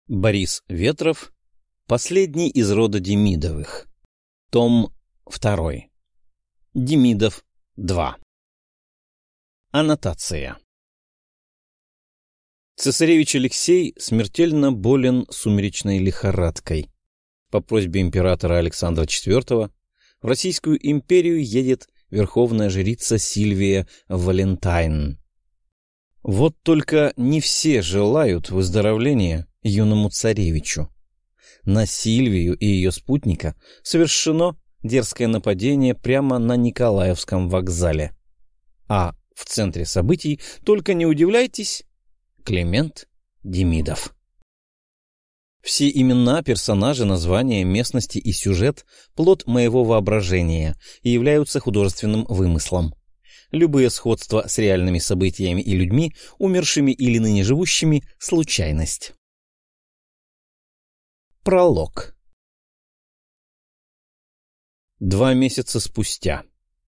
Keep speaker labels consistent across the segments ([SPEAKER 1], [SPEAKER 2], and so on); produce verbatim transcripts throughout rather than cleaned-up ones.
[SPEAKER 1] Борис Ветров. Последний из рода Демидовых. Том второй. Демидов два. Аннотация. Цесаревич Алексей смертельно болен сумеречной лихорадкой. По просьбе императора Александра четвёртого в Российскую империю едет верховная жрица Сильвия Валентайн. Вот только не все желают выздоровления юному царевичу. На Сильвию и ее спутника совершено дерзкое нападение прямо на Николаевском вокзале. А в центре событий, только не удивляйтесь, Климент Демидов. Все имена, персонажи, названия, местности и сюжет — плод моего воображения и являются художественным вымыслом. Любые сходства с реальными событиями и людьми, умершими или ныне живущими — случайность. Пролог. Два месяца спустя.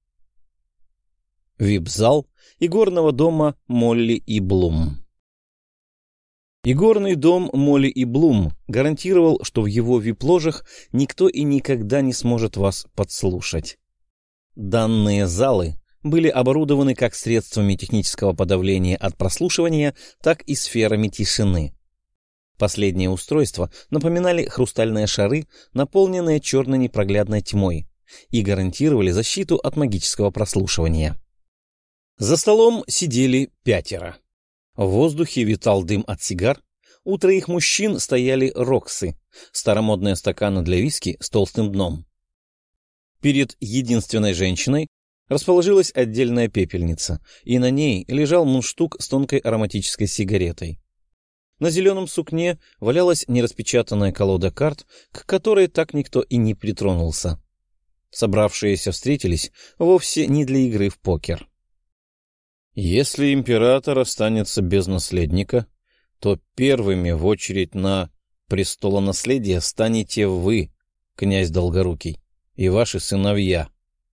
[SPEAKER 1] Вип-зал игорного дома Молли и Блум. Игорный дом Молли и Блум гарантировал, что в его вип-ложах никто и никогда не сможет вас подслушать. Данные залы были оборудованы как средствами технического подавления от прослушивания, так и сферами тишины. Последние устройства напоминали хрустальные шары, наполненные черной непроглядной тьмой, и гарантировали защиту от магического прослушивания. За столом сидели пятеро. В воздухе витал дым от сигар, у троих мужчин стояли роксы, старомодные стаканы для виски с толстым дном. Перед единственной женщиной расположилась отдельная пепельница, и на ней лежал мундштук с тонкой ароматической сигаретой. На зеленом сукне валялась нераспечатанная колода карт, к которой так никто и не притронулся. Собравшиеся встретились вовсе не для игры в покер. Если император останется без наследника, то первыми в очередь на престолонаследие станете вы, князь Долгорукий, и ваши сыновья.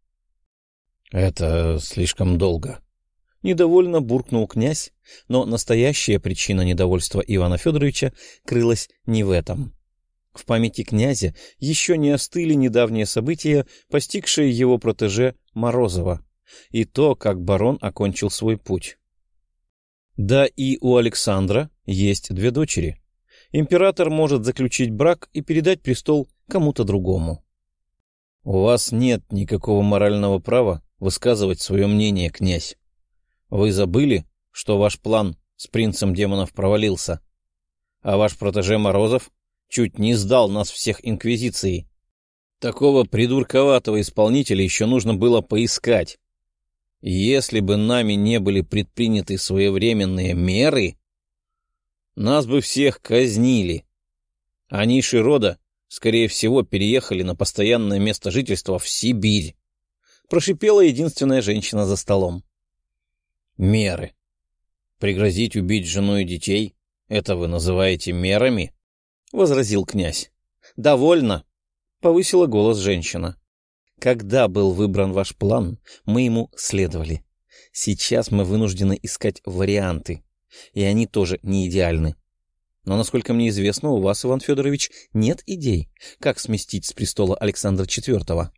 [SPEAKER 1] Это слишком долго. Недовольно буркнул князь, но настоящая причина недовольства Ивана Федоровича крылась не в этом. В памяти князя еще не остыли недавние события, постигшие его протеже Морозова, и то, как барон окончил свой путь. Да и у Александра есть две дочери. Император может заключить брак и передать престол кому-то другому. У вас нет никакого морального права высказывать свое мнение, князь. Вы забыли, что ваш план с принцем демонов провалился, а ваш протеже Морозов чуть не сдал нас всех инквизиции. Такого придурковатого исполнителя еще нужно было поискать. Если бы нами не были предприняты своевременные меры, нас бы всех казнили. А ниши рода, скорее всего, переехали на постоянное место жительства в Сибирь. Прошипела единственная женщина за столом. Меры. Пригрозить убить жену и детей — это вы называете мерами? — возразил князь. — Довольно, — повысила голос женщина. Когда был выбран ваш план, мы ему следовали. Сейчас мы вынуждены искать варианты, и они тоже не идеальны. Но, насколько мне известно, у вас, Иван Федорович, нет идей, как сместить с престола Александра четвёртого.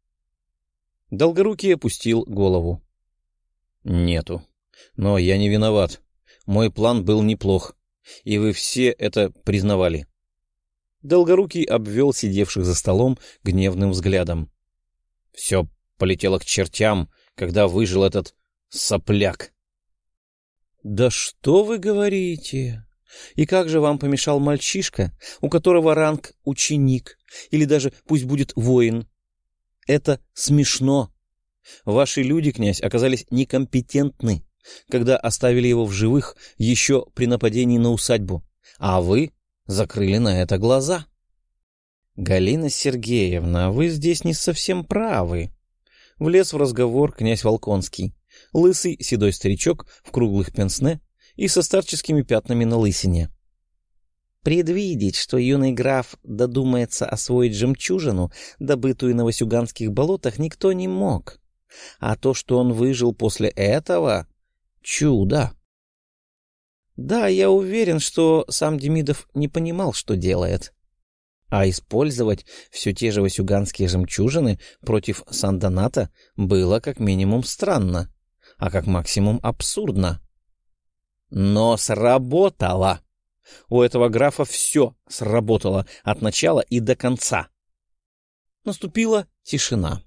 [SPEAKER 1] Долгорукий опустил голову. Нету. Но я не виноват. Мой план был неплох, и вы все это признавали. Долгорукий обвел сидевших за столом гневным взглядом. Все полетело к чертям, когда выжил этот сопляк. — Да что вы говорите? И как же вам помешал мальчишка, у которого ранг ученик, или даже пусть будет воин? Это смешно. Ваши люди, князь, оказались некомпетентны, когда оставили его в живых еще при нападении на усадьбу, а вы закрыли на это глаза. — Галина Сергеевна, вы здесь не совсем правы. Влез в разговор князь Волконский, лысый седой старичок в круглых пенсне и со старческими пятнами на лысине. Предвидеть, что юный граф додумается освоить жемчужину, добытую на васюганских болотах, никто не мог. А то, что он выжил после этого — чудо. Да, я уверен, что сам Демидов не понимал, что делает. А использовать все те же васюганские жемчужины против Сан-Доната было как минимум странно, а как максимум абсурдно. Но сработало! У этого графа все сработало от начала и до конца. Наступила тишина.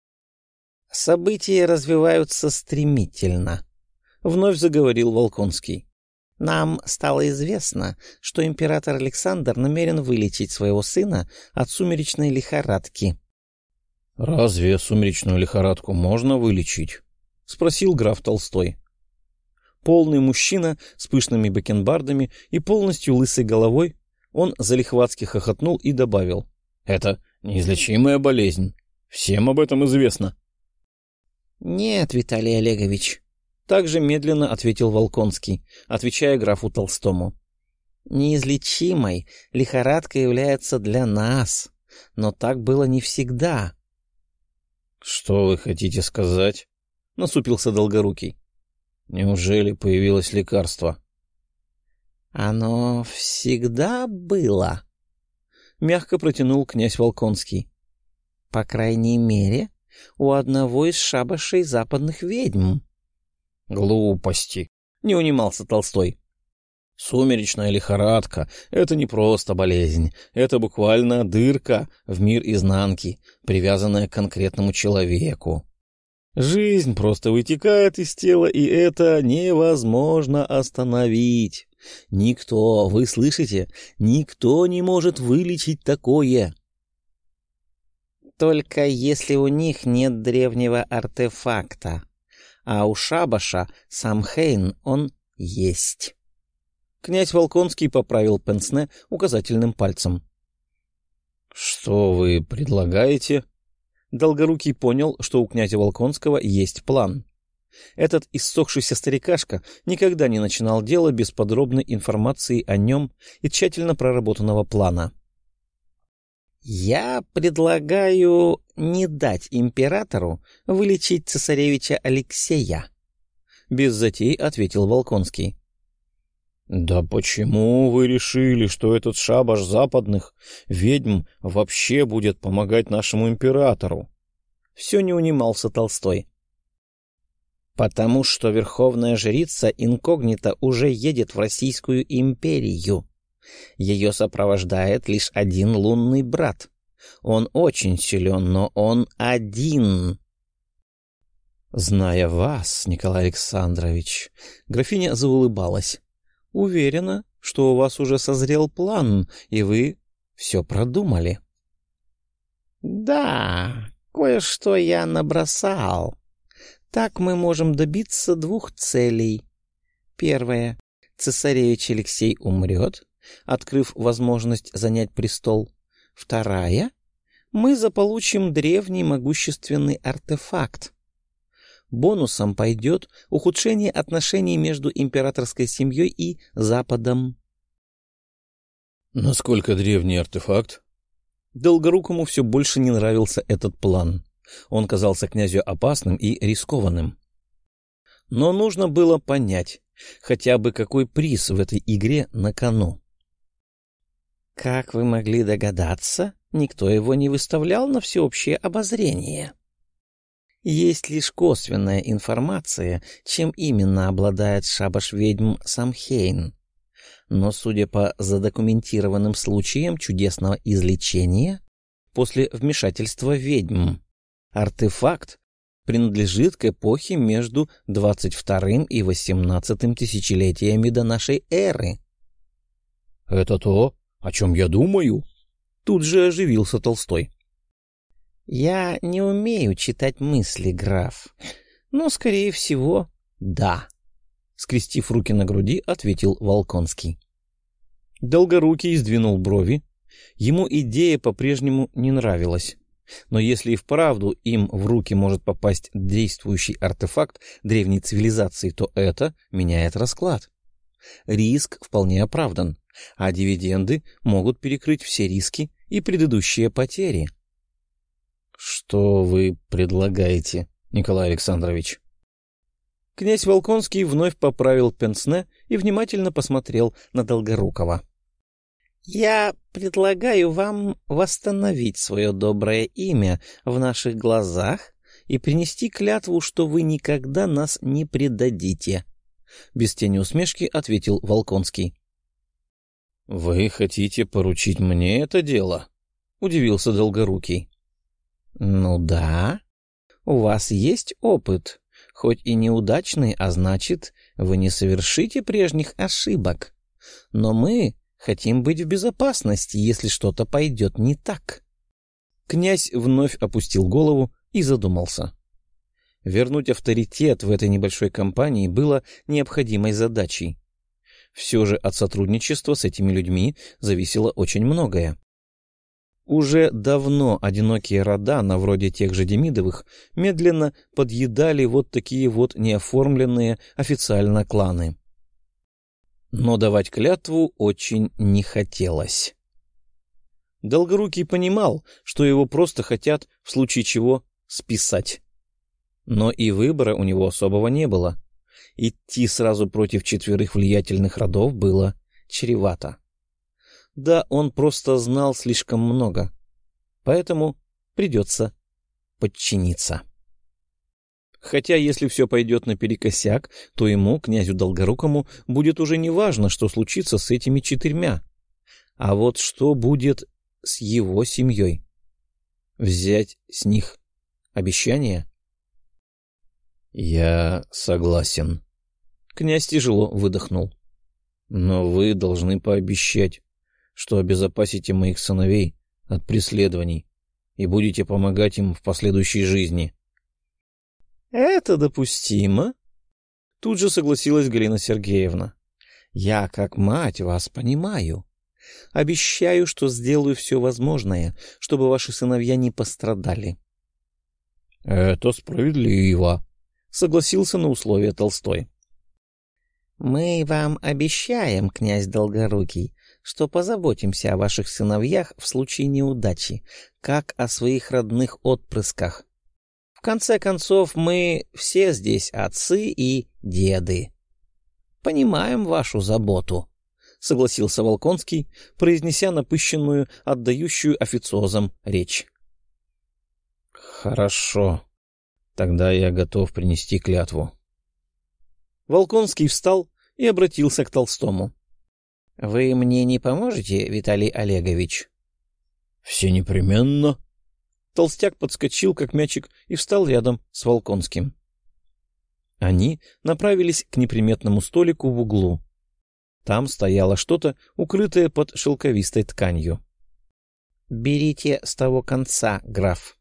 [SPEAKER 1] «События развиваются стремительно», — вновь заговорил Волконский. «Нам стало известно, что император Александр намерен вылечить своего сына от сумеречной лихорадки». «Разве сумеречную лихорадку можно вылечить?» — спросил граф Толстой. Полный мужчина с пышными бакенбардами и полностью лысой головой, он залихватски хохотнул и добавил: «Это неизлечимая болезнь. Всем об этом известно». «Нет, Виталий Олегович», — также медленно ответил Волконский, отвечая графу Толстому. «Неизлечимой лихорадка является для нас, но так было не всегда». «Что вы хотите сказать?» — насупился Долгорукий. «Неужели появилось лекарство?» «Оно всегда было», — мягко протянул князь Волконский. «По крайней мере, у одного из шабашей западных ведьм». «Глупости», — не унимался Толстой. «Сумеречная лихорадка — это не просто болезнь, это буквально дырка в мир изнанки, привязанная к конкретному человеку. Жизнь просто вытекает из тела, и это невозможно остановить. Никто, вы слышите, никто не может вылечить такое». «Только если у них нет древнего артефакта, а у шабаша Самхейн он есть». Князь Волконский поправил пенсне указательным пальцем. «Что вы предлагаете?» Долгорукий понял, что у князя Волконского есть план. Этот иссохшийся старикашка никогда не начинал дело без подробной информации о нем и тщательно проработанного плана. «Я предлагаю не дать императору вылечить цесаревича Алексея», — без затей ответил Волконский. «Да почему вы решили, что этот шабаш западных ведьм вообще будет помогать нашему императору?» Все не унимался Толстой. «Потому что верховная жрица инкогнито уже едет в Российскую империю. Ее сопровождает лишь один лунный брат. Он очень силен, но он один». «Зная вас, Николай Александрович», — графиня заулыбалась, — «уверена, что у вас уже созрел план, и вы все продумали». «Да, кое-что я набросал. Так мы можем добиться двух целей. Первое. Цесаревич Алексей умрет, открыв возможность занять престол. Вторая. Мы заполучим древний могущественный артефакт. Бонусом пойдет ухудшение отношений между императорской семьей и Западом».
[SPEAKER 2] «Насколько древний артефакт?»
[SPEAKER 1] Долгорукому все больше не нравился этот план. Он казался князю опасным и рискованным. Но нужно было понять, хотя бы какой приз в этой игре на кону. «Как вы могли догадаться, никто его не выставлял на всеобщее обозрение. Есть лишь косвенная информация, чем именно обладает шабаш-ведьм Самхейн. Но, судя по задокументированным случаям чудесного излечения, после вмешательства ведьм, артефакт принадлежит к эпохе между двадцать вторым и восемнадцатым тысячелетиями до нашей эры».
[SPEAKER 2] «Это то, о чем я думаю?»
[SPEAKER 1] Тут же оживился Толстой.
[SPEAKER 3] «Я не умею читать мысли, граф, но, скорее всего, да»,
[SPEAKER 1] — скрестив руки на груди, ответил Волконский. Долгорукий сдвинул брови. Ему идея по-прежнему не нравилась. Но если и вправду им в руки может попасть действующий артефакт древней цивилизации, то это меняет расклад. Риск вполне оправдан, а дивиденды могут перекрыть все риски и предыдущие потери. — Что вы предлагаете, Николай Александрович? Князь Волконский вновь поправил пенсне и внимательно посмотрел на Долгорукова. — Я предлагаю вам восстановить свое доброе имя в наших глазах и принести клятву, что вы никогда нас не предадите. Без тени усмешки ответил Волконский. — Вы хотите поручить мне это дело? — удивился Долгорукий. — Ну да, у вас есть опыт, хоть и неудачный, а значит, вы не совершите прежних ошибок. Но мы хотим быть в безопасности, если что-то пойдет не так. Князь вновь опустил голову и задумался. Вернуть авторитет в этой небольшой компании было необходимой задачей. Все же от сотрудничества с этими людьми зависело очень многое. Уже давно одинокие рода, на вроде тех же Демидовых, медленно подъедали вот такие вот неоформленные официально кланы. Но давать клятву очень не хотелось. Долгорукий понимал, что его просто хотят, в случае чего, списать. Но и выбора у него особого не было. Идти сразу против четверых влиятельных родов было чревато. Да, он просто знал слишком много, поэтому придется подчиниться. Хотя, если все пойдет наперекосяк, то ему, князю Долгорукому, будет уже не важно, что случится с этими четырьмя. А вот что будет с его семьей? Взять с них обещание? Я согласен. Князь тяжело выдохнул. Но вы должны пообещать, что обезопасите моих сыновей от преследований и будете помогать им в последующей жизни. — Это допустимо, — тут же согласилась Галина Сергеевна. — Я, как мать, вас понимаю. Обещаю, что сделаю все возможное, чтобы ваши сыновья не пострадали. — Это справедливо, — согласился на условия Толстой. — Мы вам обещаем, князь Долгорукий, что позаботимся о ваших сыновьях в случае неудачи, как о своих родных отпрысках. В конце концов, мы все здесь отцы и деды. Понимаем вашу заботу, — согласился Волконский, произнеся напыщенную, отдающую официозам речь. — Хорошо. Тогда я готов принести клятву. Волконский встал и обратился к Толстому. — Вы мне не поможете, Виталий Олегович? — Все непременно. Толстяк подскочил, как мячик, и встал рядом с Волконским. Они направились к неприметному столику в углу. Там стояло что-то, укрытое под шелковистой тканью. — Берите с того конца, граф.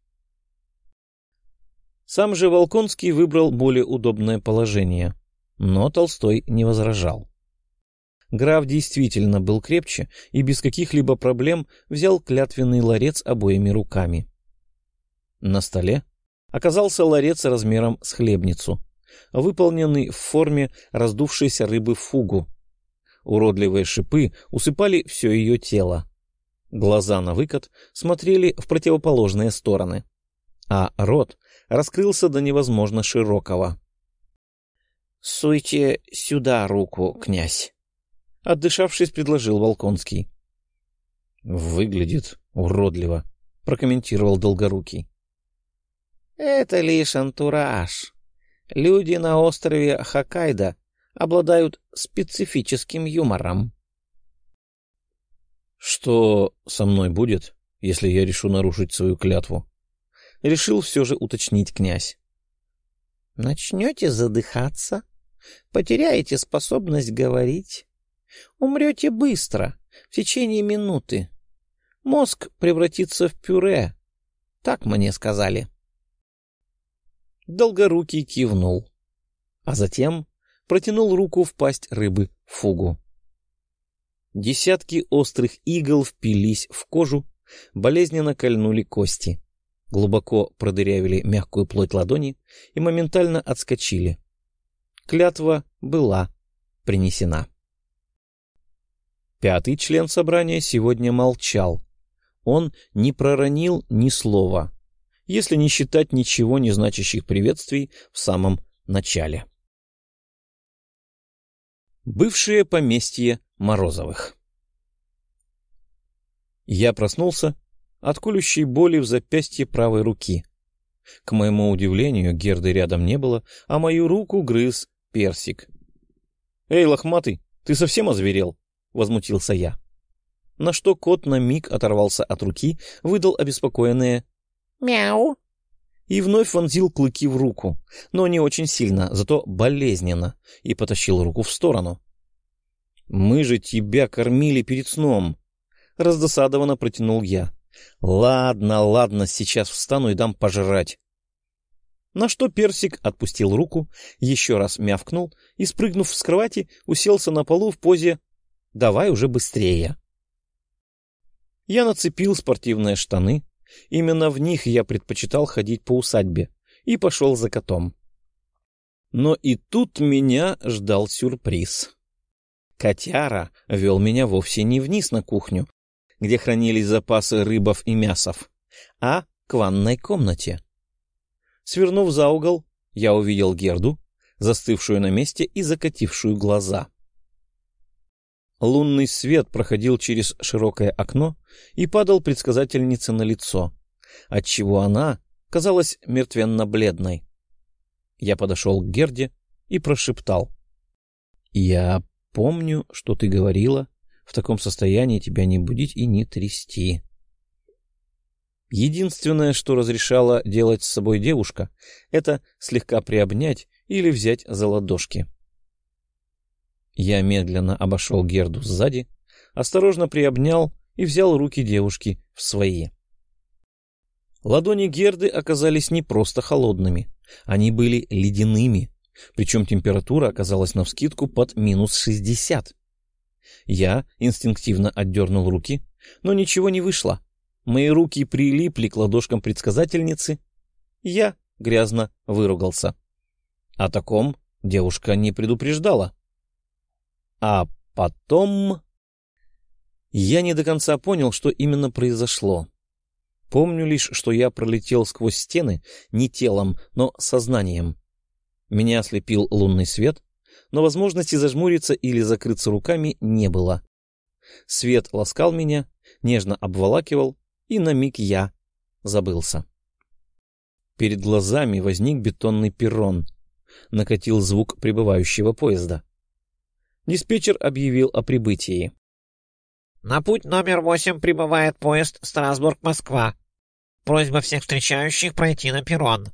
[SPEAKER 1] Сам же Волконский выбрал более удобное положение, но Толстой не возражал. Граф действительно был крепче и без каких-либо проблем взял клятвенный ларец обоими руками. На столе оказался ларец размером с хлебницу, выполненный в форме раздувшейся рыбы фугу. Уродливые шипы усыпали все ее тело. Глаза навыкат смотрели в противоположные стороны, а рот раскрылся до невозможно широкого. — Суйте сюда руку, князь, — отдышавшись, предложил Волконский. — Выглядит уродливо, — прокомментировал Долгорукий. — Это лишь антураж. Люди на острове Хоккайдо обладают специфическим юмором. — Что со мной будет, если я решу нарушить свою клятву? Решил все же уточнить князь. — Начнете задыхаться, потеряете способность говорить, умрете быстро, в течение минуты. Мозг превратится в пюре. Так мне сказали. Долгорукий кивнул, а затем протянул руку в пасть рыбы фугу. Десятки острых игл впились в кожу, болезненно кольнули кости, глубоко продырявили мягкую плоть ладони и моментально отскочили. Клятва была принесена. Пятый член собрания сегодня молчал. Он не проронил ни слова, если не считать ничего не значащих приветствий в самом начале. Бывшее поместье Морозовых. Я проснулся от колющей боли в запястье правой руки. К моему удивлению, Герды рядом не было, а мою руку грыз Персик. — Эй, лохматый, ты совсем озверел? — возмутился я. На что кот на миг оторвался от руки, выдал обеспокоенное «мяу» и вновь вонзил клыки в руку, но не очень сильно, зато болезненно, и потащил руку в сторону. «Мы же тебя кормили перед сном!» — раздосадованно протянул я. «Ладно, ладно, сейчас встану и дам пожрать». На что Персик отпустил руку, еще раз мявкнул и, спрыгнув с кровати, уселся на полу в позе «давай уже быстрее». Я нацепил спортивные штаны, именно в них я предпочитал ходить по усадьбе, и пошел за котом. Но и тут меня ждал сюрприз. Котяра вел меня вовсе не вниз на кухню, где хранились запасы рыбов и мясов, а к ванной комнате. Свернув за угол, я увидел Герду, застывшую на месте и закатившую глаза. Лунный свет проходил через широкое окно и падал предсказательнице на лицо, отчего она казалась мертвенно-бледной. Я подошел к Герде и прошептал: «Я помню, что ты говорила, в таком состоянии тебя не будить и не трясти». Единственное, что разрешала делать с собой девушка, это слегка приобнять или взять за ладошки. Я медленно обошел Герду сзади, осторожно приобнял и взял руки девушки в свои. Ладони Герды оказались не просто холодными, они были ледяными, причем температура оказалась навскидку под минус шестьдесят. Я инстинктивно отдернул руки, но ничего не вышло. Мои руки прилипли к ладошкам предсказательницы. Я грязно выругался. О таком девушка не предупреждала. А потом... Я не до конца понял, что именно произошло. Помню лишь, что я пролетел сквозь стены не телом, но сознанием. Меня ослепил лунный свет, но возможности зажмуриться или закрыться руками не было. Свет ласкал меня, нежно обволакивал, и на миг я забылся. Перед глазами возник бетонный перрон. Накатил звук прибывающего поезда. Диспетчер объявил о прибытии.
[SPEAKER 4] «На путь номер восемь прибывает поезд Страсбург-Москва. Просьба всех встречающих пройти на перрон».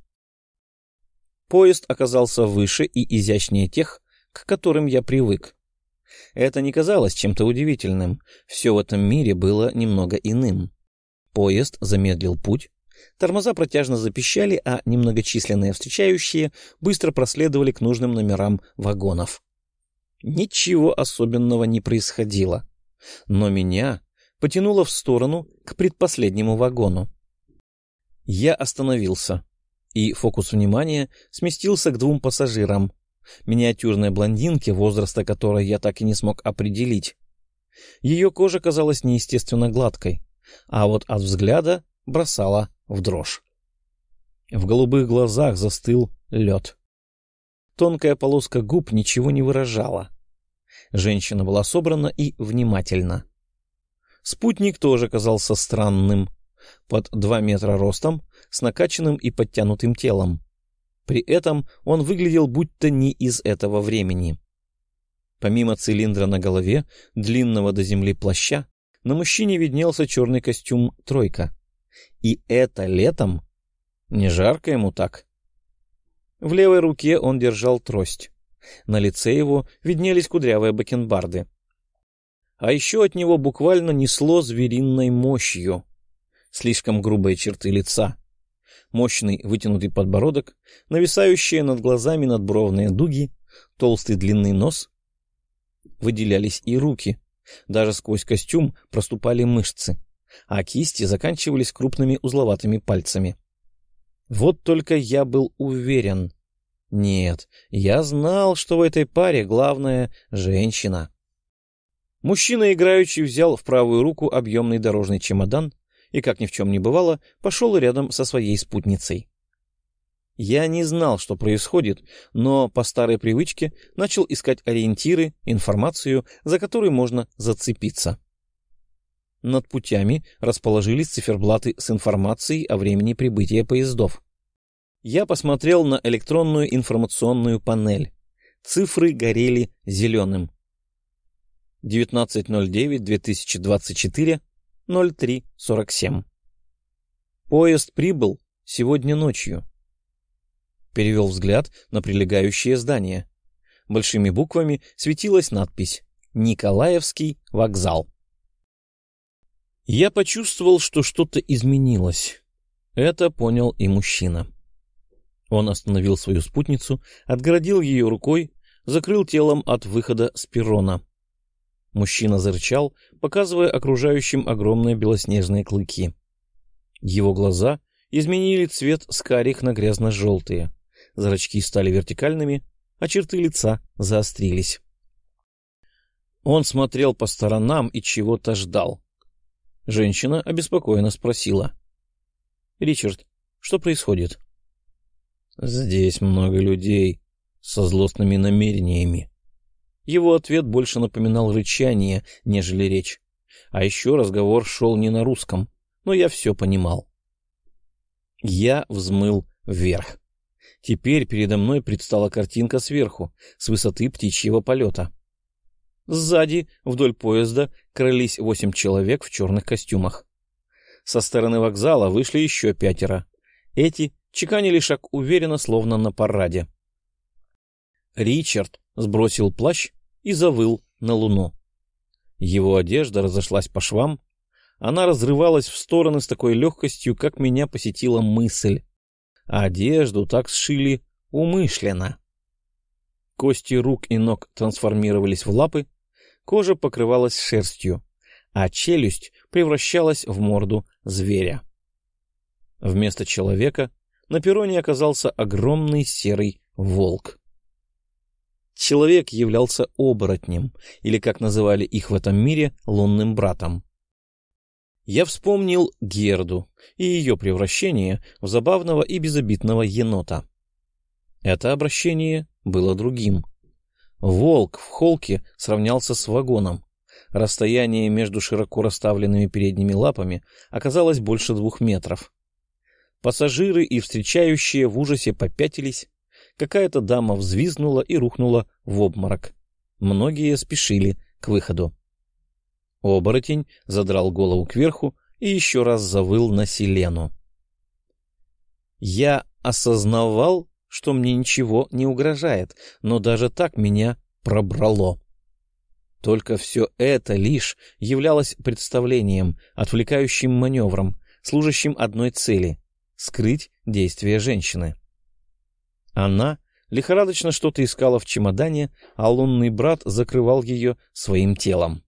[SPEAKER 1] Поезд оказался выше и изящнее тех, к которым я привык. Это не казалось чем-то удивительным. Все в этом мире было немного иным. Поезд замедлил путь, тормоза протяжно запищали, а немногочисленные встречающие быстро проследовали к нужным номерам вагонов. Ничего особенного не происходило, но меня потянуло в сторону к предпоследнему вагону. Я остановился, и фокус внимания сместился к двум пассажирам, миниатюрной блондинке, возраста которой я так и не смог определить. Ее кожа казалась неестественно гладкой, а вот от взгляда бросала в дрожь. В голубых глазах застыл лед. Тонкая полоска губ ничего не выражала. Женщина была собрана и внимательна. Спутник тоже казался странным. Под два метра ростом, с накачанным и подтянутым телом. При этом он выглядел будто не из этого времени. Помимо цилиндра на голове, длинного до земли плаща, на мужчине виднелся черный костюм «тройка». И это летом? Не жарко ему так? В левой руке он держал трость. На лице его виднелись кудрявые бакенбарды. А еще от него буквально несло звериной мощью. Слишком грубые черты лица, мощный вытянутый подбородок, нависающие над глазами надбровные дуги, толстый длинный нос. Выделялись и руки. Даже сквозь костюм проступали мышцы, а кисти заканчивались крупными узловатыми пальцами. Вот только я был уверен. Нет, я знал, что в этой паре главное — женщина. Мужчина играючи взял в правую руку объемный дорожный чемодан и, как ни в чем не бывало, пошел рядом со своей спутницей. Я не знал, что происходит, но по старой привычке начал искать ориентиры, информацию, за которую можно зацепиться. Над путями расположились циферблаты с информацией о времени прибытия поездов. Я посмотрел на электронную информационную панель. Цифры горели зеленым. девятнадцатое ноль девять две тысячи двадцать четыре, ноль три сорок семь. Поезд прибыл сегодня ночью. Перевел взгляд на прилегающее здание. Большими буквами светилась надпись «Николаевский вокзал». Я почувствовал, что что-то изменилось. Это понял и мужчина. Он остановил свою спутницу, отгородил ее рукой, закрыл телом от выхода с перрона. Мужчина зарычал, показывая окружающим огромные белоснежные клыки. Его глаза изменили цвет с карих на грязно-желтые. Зрачки стали вертикальными, а черты лица заострились. Он смотрел по сторонам и чего-то ждал. Женщина обеспокоенно спросила: «Ричард, что происходит?» «Здесь много людей со злостными намерениями». Его ответ больше напоминал рычание, нежели речь. А еще разговор шел не на русском, но я все понимал. Я взмыл вверх. Теперь передо мной предстала картинка сверху, с высоты птичьего полета. Сзади, вдоль поезда, крались восемь человек в черных костюмах. Со стороны вокзала вышли еще пятеро. Эти чеканили шаг уверенно, словно на параде. Ричард сбросил плащ и завыл на луну. Его одежда разошлась по швам. Она разрывалась в стороны с такой легкостью, как меня посетила мысль. А одежду так сшили умышленно. Кости рук и ног трансформировались в лапы, кожа покрывалась шерстью, а челюсть превращалась в морду зверя. Вместо человека на перроне оказался огромный серый волк. Человек являлся оборотнем, или, как называли их в этом мире, лунным братом. Я вспомнил Герду и ее превращение в забавного и безобидного енота. Это обращение было другим. Волк в холке сравнялся с вагоном. Расстояние между широко расставленными передними лапами оказалось больше двух метров. Пассажиры и встречающие в ужасе попятились. Какая-то дама взвизгнула и рухнула в обморок. Многие спешили к выходу. Оборотень задрал голову кверху и еще раз завыл на Селену. Я осознавал, что мне ничего не угрожает, но даже так меня пробрало. Только все это лишь являлось представлением, отвлекающим маневром, служащим одной цели — скрыть действия женщины. Она лихорадочно что-то искала в чемодане, а лунный брат закрывал ее своим телом.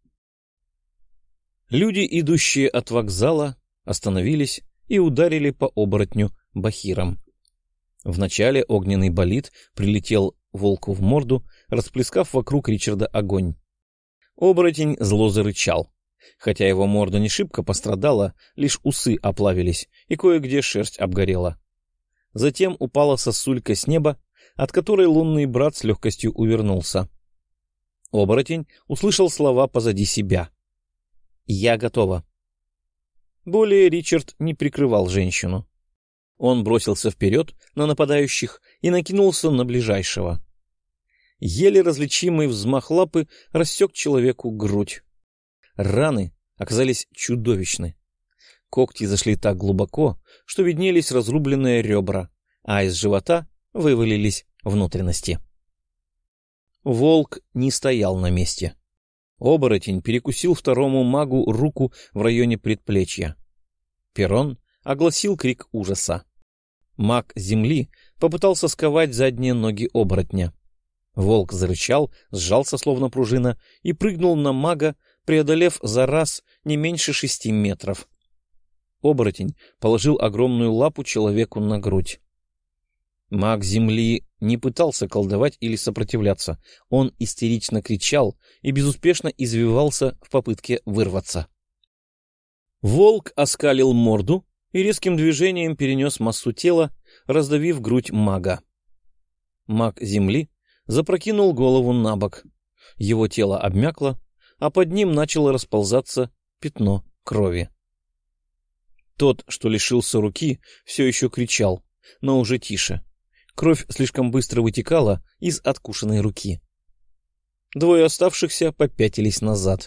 [SPEAKER 1] Люди, идущие от вокзала, остановились и ударили по оборотню бахиром. Вначале огненный болид прилетел волку в морду, расплескав вокруг Ричарда огонь. Оборотень зло зарычал. Хотя его морда не шибко пострадала, лишь усы оплавились, и кое-где шерсть обгорела. Затем упала сосулька с неба, от которой лунный брат с легкостью увернулся. Оборотень услышал слова позади себя. «Я готова». Более Ричард не прикрывал женщину. Он бросился вперед на нападающих и накинулся на ближайшего. Еле различимый взмах лапы рассек человеку грудь. Раны оказались чудовищны. Когти зашли так глубоко, что виднелись разрубленные ребра, а из живота вывалились внутренности. Волк не стоял на месте. Оборотень перекусил второму магу руку в районе предплечья. Перрон огласил крик ужаса. Маг земли попытался сковать задние ноги оборотня. Волк зарычал, сжался словно пружина и прыгнул на мага, преодолев за раз не меньше шести метров. Оборотень положил огромную лапу человеку на грудь. Маг земли не пытался колдовать или сопротивляться. Он истерично кричал и безуспешно извивался в попытке вырваться. Волк оскалил морду и резким движением перенес массу тела раздавив грудь мага. Маг земли запрокинул голову на бок. Его тело обмякло, а под ним начало расползаться пятно крови. Тот, что лишился руки, все еще кричал, но уже тише. Кровь слишком быстро вытекала из откушенной руки. Двое оставшихся попятились назад.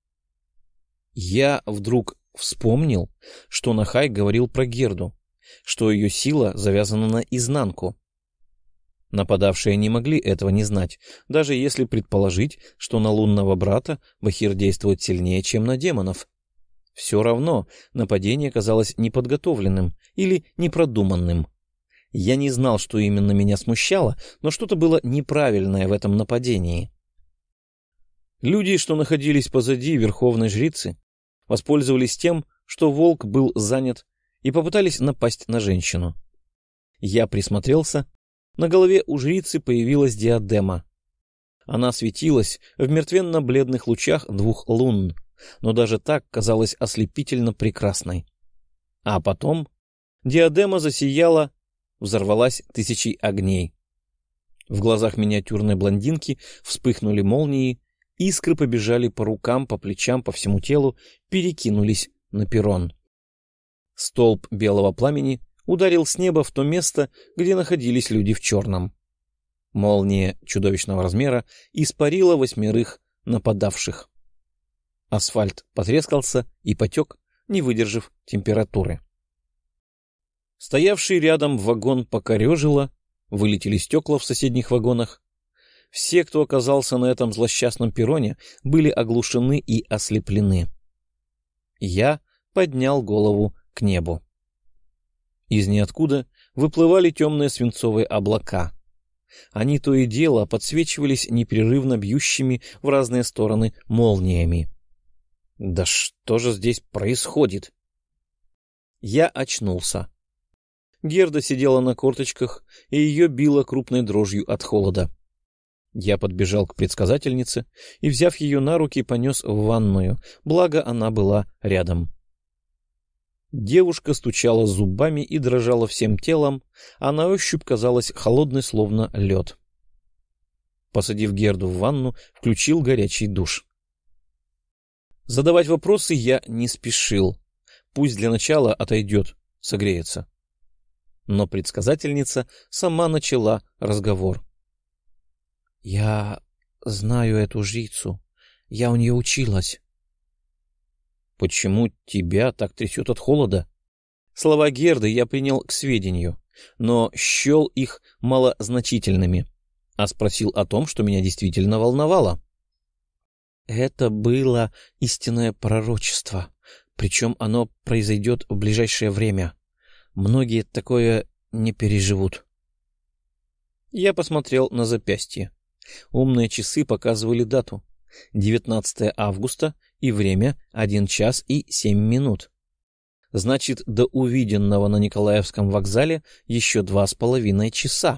[SPEAKER 1] Я вдруг вспомнил, что Нахай говорил про Герду, что ее сила завязана на изнанку. Нападавшие не могли этого не знать, даже если предположить, что на лунного брата Бахир действует сильнее, чем на демонов. Все равно нападение казалось неподготовленным или непродуманным. Я не знал, что именно меня смущало, но что-то было неправильное в этом нападении. Люди, что находились позади верховной жрицы, воспользовались тем, что волк был занят, и попытались напасть на женщину. Я присмотрелся. На голове у жрицы появилась диадема. Она светилась в мертвенно-бледных лучах двух лун, но даже так казалась ослепительно прекрасной. А потом диадема засияла, взорвалась тысячей огней. В глазах миниатюрной блондинки вспыхнули молнии, искры побежали по рукам, по плечам, по всему телу, перекинулись на перрон. Столб белого пламени ударил с неба в то место, где находились люди в черном. Молния чудовищного размера испарила восьмерых нападавших. Асфальт потрескался и потек, не выдержав температуры. Стоявший рядом вагон покорежило, вылетели стекла в соседних вагонах. Все, кто оказался на этом злосчастном перроне, были оглушены и ослеплены. Я поднял голову к небу. Из ниоткуда выплывали темные свинцовые облака. Они то и дело подсвечивались непрерывно бьющими в разные стороны молниями. Да что же здесь происходит? Я очнулся. Герда сидела на корточках, и ее било крупной дрожью от холода. Я подбежал к предсказательнице и, взяв ее на руки, понес в ванную, благо она была рядом. Девушка стучала зубами и дрожала всем телом, а на ощупь казалась холодной, словно лед. Посадив Герду в ванну, включил горячий душ. Задавать вопросы я не спешил. Пусть для начала отойдет, согреется. Но предсказательница сама начала разговор. — Я знаю эту жрицу. Я у нее училась. — Почему тебя так трясет от холода? Слова Герды я принял к сведению, но счел их малозначительными, а спросил о том, что меня действительно волновало. Это было истинное пророчество, причем оно произойдет в ближайшее время. Многие такое не переживут. Я посмотрел на запястье. Умные часы показывали дату — девятнадцатое августа и время один час и семь минут. Значит, до увиденного на Николаевском вокзале еще два с половиной часа.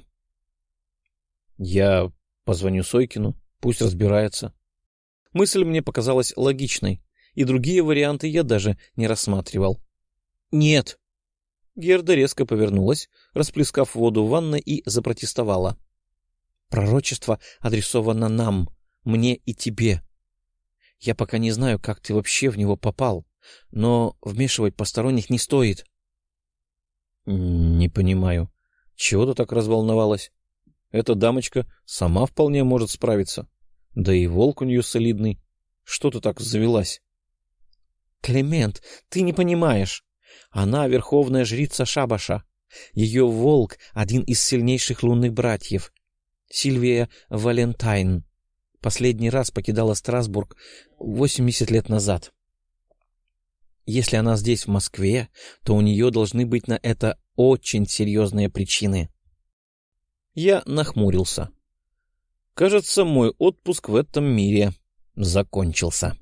[SPEAKER 1] Я позвоню Сойкину, пусть разбирается. Мысль мне показалась логичной, и другие варианты я даже не рассматривал. «Нет!» Герда резко повернулась, расплескав воду в ванной, и запротестовала. «Пророчество адресовано нам, мне и тебе. Я пока не знаю, как ты вообще в него попал, но вмешивать посторонних не стоит». «Не понимаю, чего ты так разволновалась? Эта дамочка сама вполне может справиться. Да и волк у нее солидный. Что ты так завелась?» «Клемент, ты не понимаешь. Она верховная жрица Шабаша. Ее волк — один из сильнейших лунных братьев. Сильвия Валентайн. Последний раз покидала Страсбург восемьдесят лет назад. Если она здесь, в Москве, то у нее должны быть на это очень серьезные причины». Я нахмурился. Кажется, мой отпуск в этом мире закончился.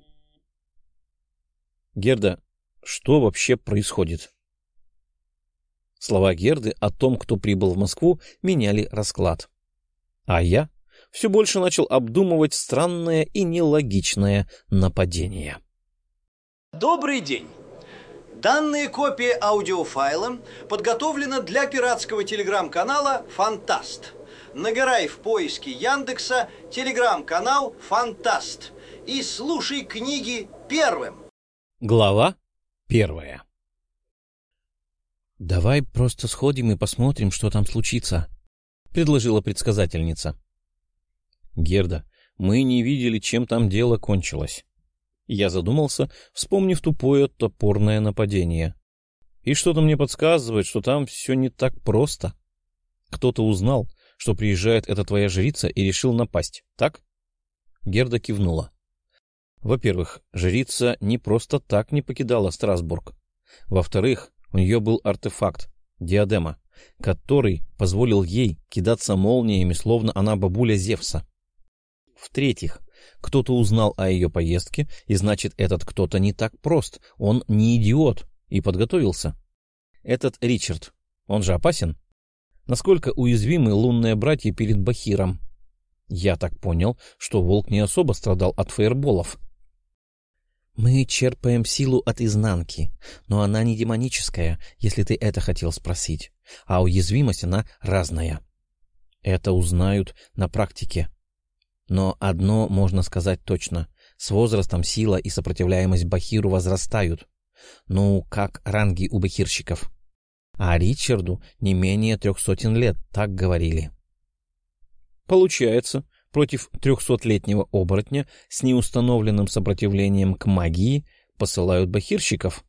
[SPEAKER 1] «Герда, что вообще происходит?» Слова Герды о том, кто прибыл в Москву, меняли расклад. А я все больше начал обдумывать странное и нелогичное нападение.
[SPEAKER 5] Добрый день. Данная копия аудиофайла подготовлена для пиратского телеграм-канала «Фантаст». Набирай в поиске Яндекса телеграм-канал «Фантаст» и слушай книги первым.
[SPEAKER 1] Глава первая.
[SPEAKER 3] «Давай просто сходим и посмотрим, что там случится», — предложила предсказательница.
[SPEAKER 1] «Герда, мы не видели, чем там дело кончилось». Я задумался, вспомнив тупое топорное нападение. И что-то мне подсказывает, что там все не так просто. Кто-то узнал, что приезжает эта твоя жрица, и решил напасть, так? Герда кивнула. Во-первых, жрица не просто так не покидала Страсбург. Во-вторых, у нее был артефакт, диадема, который позволил ей кидаться молниями, словно она бабуля Зевса. В-третьих, кто-то узнал о ее поездке, и значит, этот кто-то не так прост, он не идиот, и подготовился. Этот Ричард, он же опасен? Насколько уязвимы лунные братья перед Бахиром? Я так понял, что волк не особо страдал от фейерболов.
[SPEAKER 3] «Мы черпаем силу от изнанки, но она не демоническая, если ты это хотел спросить, а уязвимость она разная. Это узнают на практике. Но одно можно сказать точно. С возрастом сила и сопротивляемость Бахиру возрастают. Ну, как ранги у бахирщиков. А Ричарду не менее трех сотен лет, так говорили».
[SPEAKER 1] Получается, против трехсотлетнего оборотня с неустановленным сопротивлением к магии посылают бахирщиков?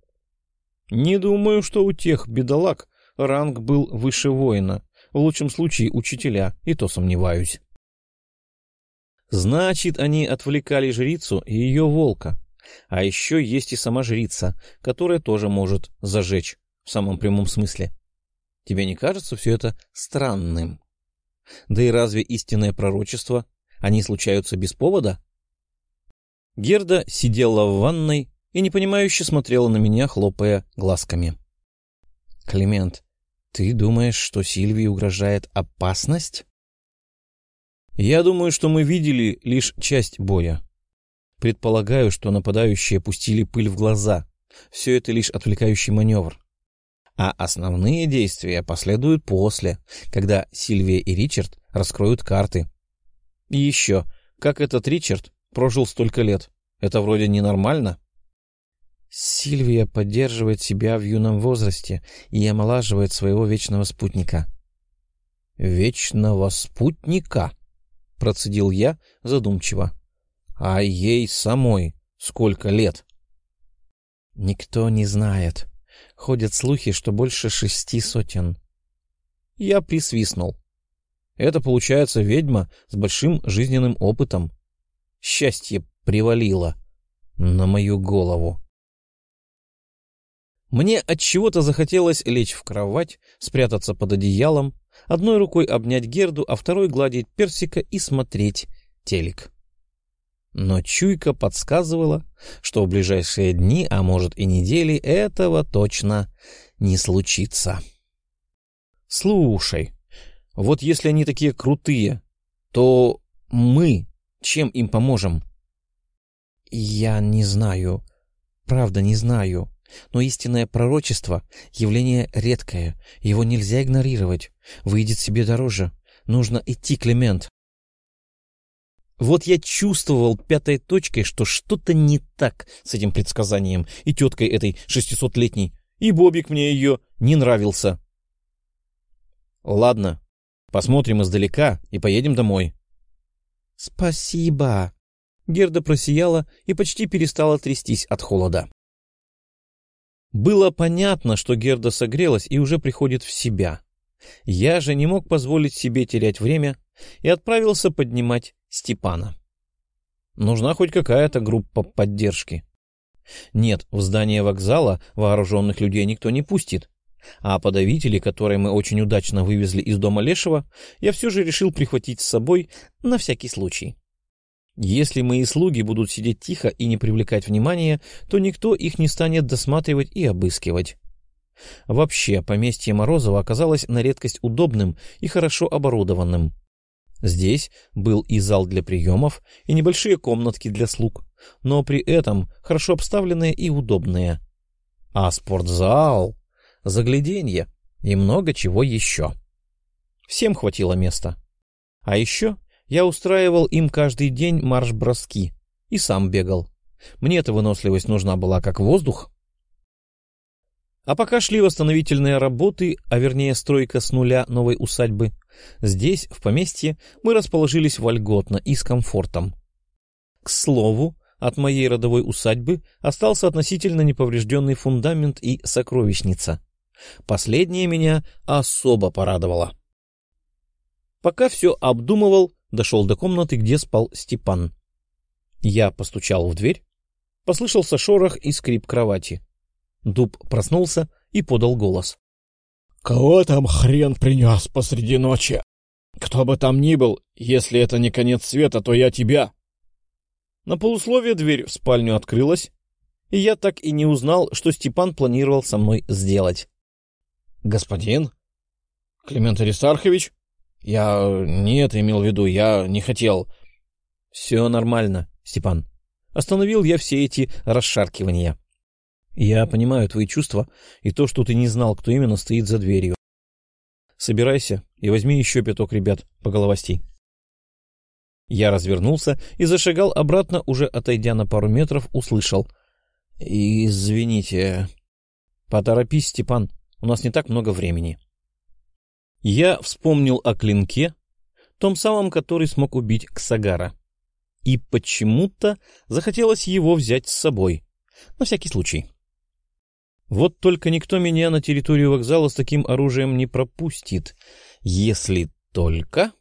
[SPEAKER 1] Не думаю, что у тех бедолаг ранг был выше воина. В лучшем случае учителя, и то сомневаюсь. Значит, они отвлекали жрицу и ее волка. А еще есть и сама жрица, которая тоже может зажечь, в самом прямом смысле. Тебе не кажется все это странным? Да и разве истинное пророчество, они случаются без повода? Герда сидела в ванной и непонимающе смотрела на меня, хлопая глазками.
[SPEAKER 3] — Климент, ты думаешь, что Сильвии угрожает опасность?
[SPEAKER 1] Я думаю, что мы видели лишь часть боя. Предполагаю, что нападающие пустили пыль в глаза. Все это лишь отвлекающий маневр. А основные действия последуют после, когда Сильвия и Ричард раскроют карты. И еще, как этот Ричард прожил столько лет? Это вроде ненормально.
[SPEAKER 3] Сильвия поддерживает себя в юном возрасте и омолаживает своего вечного спутника.
[SPEAKER 1] Вечного спутника? Процедил я задумчиво. А ей самой сколько лет?
[SPEAKER 3] Никто не знает. Ходят слухи, что больше шести сотен.
[SPEAKER 1] Я присвистнул. Это, получается, ведьма с большим жизненным опытом. Счастье привалило на мою голову. Мне отчего-то захотелось лечь в кровать, спрятаться под одеялом, одной рукой обнять Герду, а второй гладить персика и смотреть телек. Но чуйка подсказывала, что в ближайшие дни, а может и недели, этого точно не случится. Слушай, вот если они такие крутые, то мы чем им поможем?
[SPEAKER 3] Я не знаю, правда не знаю. Но истинное пророчество — явление редкое, его нельзя игнорировать, выйдет себе дороже. Нужно идти, Климент.
[SPEAKER 1] Вот я чувствовал пятой точкой, что что-то не так с этим предсказанием и теткой этой шестисотлетней, и Бобик мне ее не нравился. Ладно, посмотрим издалека и поедем домой.
[SPEAKER 3] Спасибо.
[SPEAKER 1] Герда просияла и почти перестала трястись от холода. Было понятно, что Герда согрелась и уже приходит в себя. Я же не мог позволить себе терять время и отправился поднимать Степана. Нужна хоть какая-то группа поддержки. Нет, в здание вокзала вооруженных людей никто не пустит, а подавители, которые мы очень удачно вывезли из дома Лешего, я все же решил прихватить с собой на всякий случай. Если мои слуги будут сидеть тихо и не привлекать внимания, то никто их не станет досматривать и обыскивать. Вообще, поместье Морозова оказалось на редкость удобным и хорошо оборудованным. Здесь был и зал для приемов, и небольшие комнатки для слуг, но при этом хорошо обставленные и удобные.
[SPEAKER 3] А спортзал, загляденье и много чего еще. Всем хватило места. А еще я устраивал им каждый день марш-броски и сам бегал. Мне-то выносливость нужна была как воздух. А пока шли восстановительные работы, а вернее стройка с нуля новой усадьбы, здесь, в поместье, мы расположились вольготно и с комфортом. К слову, от моей родовой усадьбы остался относительно неповрежденный фундамент и сокровищница. Последнее меня особо порадовало. Пока все обдумывал, дошел до комнаты, где спал Степан. Я постучал в дверь, послышался шорох и скрип кровати. Дуб проснулся и подал голос.
[SPEAKER 2] — Кого там хрен принес посреди ночи? Кто бы там ни был, если это не конец света, то я тебя.
[SPEAKER 3] На полусловие дверь в спальню открылась, и я так и не узнал, что Степан планировал со мной сделать.
[SPEAKER 2] — Господин? Климент Аристархович? Я не это имел в виду, я не хотел...
[SPEAKER 3] — Все нормально, Степан. Остановил я все эти расшаркивания. Я понимаю твои чувства и то, что ты не знал, кто именно стоит за дверью. Собирайся и возьми еще пяток ребят по головастей. Я развернулся и зашагал обратно, уже отойдя на пару метров, услышал. — Извините. — Поторопись, Степан, у нас не так много времени. Я вспомнил о клинке, том самом, который смог убить Ксагара. И почему-то захотелось его взять с собой, на всякий случай. Вот только никто меня на территорию вокзала с таким оружием не пропустит, если только...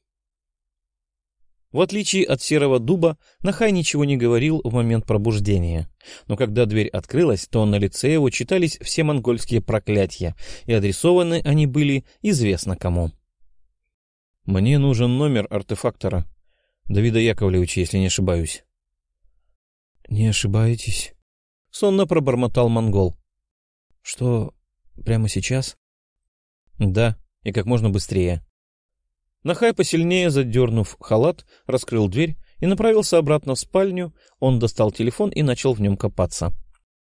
[SPEAKER 3] В отличие от серого дуба, Нахай ничего не говорил в момент пробуждения, но когда дверь открылась, то на лице его читались все монгольские проклятия, и адресованы они были известно кому. «Мне нужен номер артефактора, Давида Яковлевича, если не ошибаюсь». «Не ошибаетесь», — сонно пробормотал монгол. «Что, прямо сейчас?» «Да, и как можно быстрее». Нахай, посильнее задернув халат, раскрыл дверь и направился обратно в спальню. Он достал телефон и начал в нем копаться.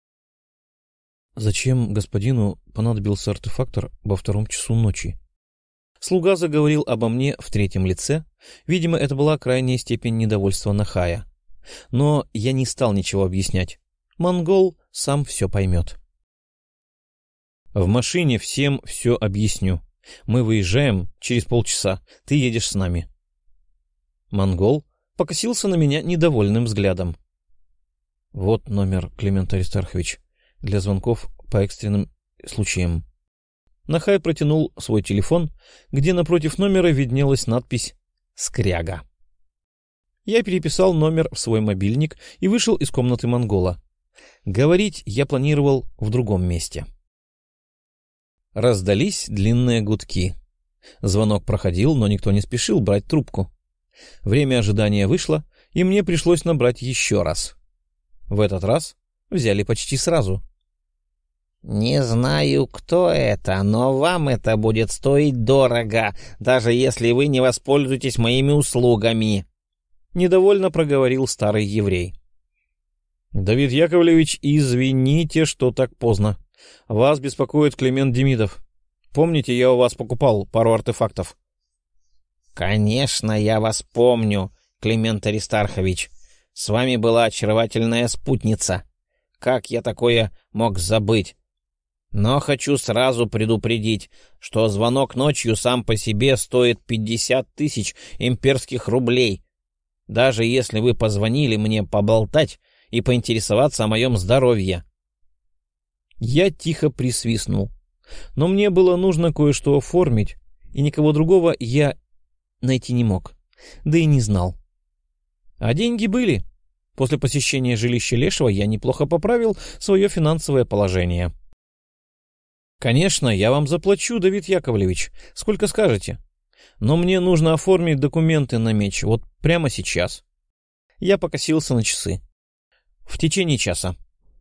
[SPEAKER 3] «Зачем господину понадобился артефактор во втором часу ночи?» Слуга заговорил обо мне в третьем лице. Видимо, это была крайняя степень недовольства Нахая. Но я не стал ничего объяснять. Монгол сам все поймет. «В машине всем все объясню. Мы выезжаем через полчаса. Ты едешь с нами». Монгол покосился на меня недовольным взглядом. «Вот номер, Климент Аристархович, для звонков по экстренным случаям». Нахай протянул свой телефон, где напротив номера виднелась надпись «Скряга». Я переписал номер в свой мобильник и вышел из комнаты монгола. Говорить я планировал в другом месте. Раздались длинные гудки. Звонок проходил, но никто не спешил брать трубку. Время ожидания вышло, и мне пришлось набрать еще раз. В этот раз взяли почти сразу.
[SPEAKER 4] — Не знаю, кто это, но вам это будет стоить дорого, даже если вы не воспользуетесь моими услугами. Недовольно проговорил старый еврей. — Давид Яковлевич, извините, что так поздно. Вас беспокоит Климент Демидов. Помните, я у вас покупал пару артефактов? — Конечно, я вас помню, Климент Аристархович. С вами была очаровательная спутница. Как я такое мог забыть? Но хочу сразу предупредить, что звонок ночью сам по себе стоит пятьдесят тысяч имперских рублей. Даже если вы позвонили мне поболтать и поинтересоваться о моем здоровье. Я тихо присвистнул. Но мне было нужно кое-что оформить, и никого другого я найти не мог, да и не знал. А деньги были. После посещения жилища Лешего я неплохо поправил свое финансовое положение. «Конечно, я вам заплачу, Давид Яковлевич, сколько скажете. Но мне нужно оформить документы на меч вот прямо сейчас». Я покосился на часы. «В течение часа».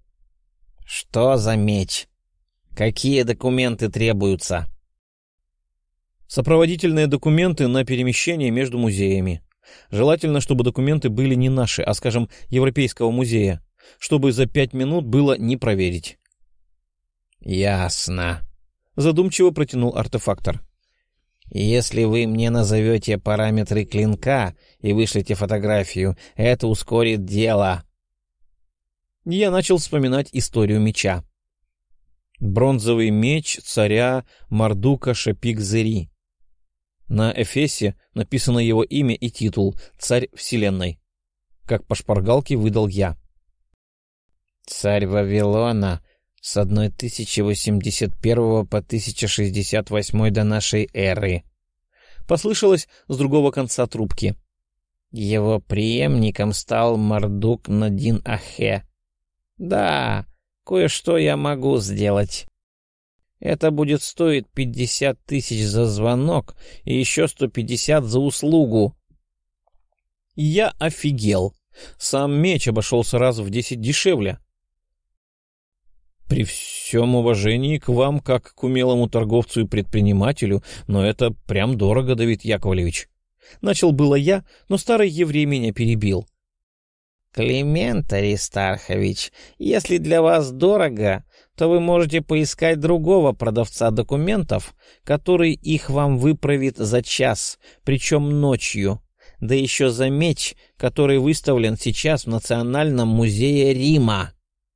[SPEAKER 4] «Что за меч? Какие документы требуются?» «Сопроводительные документы на перемещение между музеями. Желательно, чтобы документы были не наши, а, скажем, Европейского музея, чтобы за пять минут было не проверить». — Ясно, — задумчиво протянул артефактор. — Если вы мне назовете параметры клинка и вышлете фотографию, это ускорит дело.
[SPEAKER 1] Я начал вспоминать историю меча. Бронзовый меч царя Мардука Шапик-Зери. На эфесе написано его имя и титул «Царь Вселенной». Как по шпаргалке выдал я.
[SPEAKER 4] «Царь Вавилона с тысяча восемьдесят первого по тысяча шестьдесят восьмой до нашей эры»,
[SPEAKER 1] — послышалось с другого конца трубки.
[SPEAKER 4] «Его преемником стал Мардук-Надин-Ахе. Да, кое-что я могу сделать. Это будет стоить пятьдесят тысяч за звонок и еще сто пятьдесят за услугу».
[SPEAKER 1] Я офигел. Сам меч обошелся раз в десять дешевле. При всем уважении к вам, как к умелому торговцу и предпринимателю, но это прям дорого, Давид Яковлевич. Начал было я, но старый еврей меня перебил.
[SPEAKER 4] «Климент Аристархович, если для вас дорого, то вы можете поискать другого продавца документов, который их вам выправит за час, причем ночью, да еще за меч, который выставлен сейчас в Национальном музее Рима».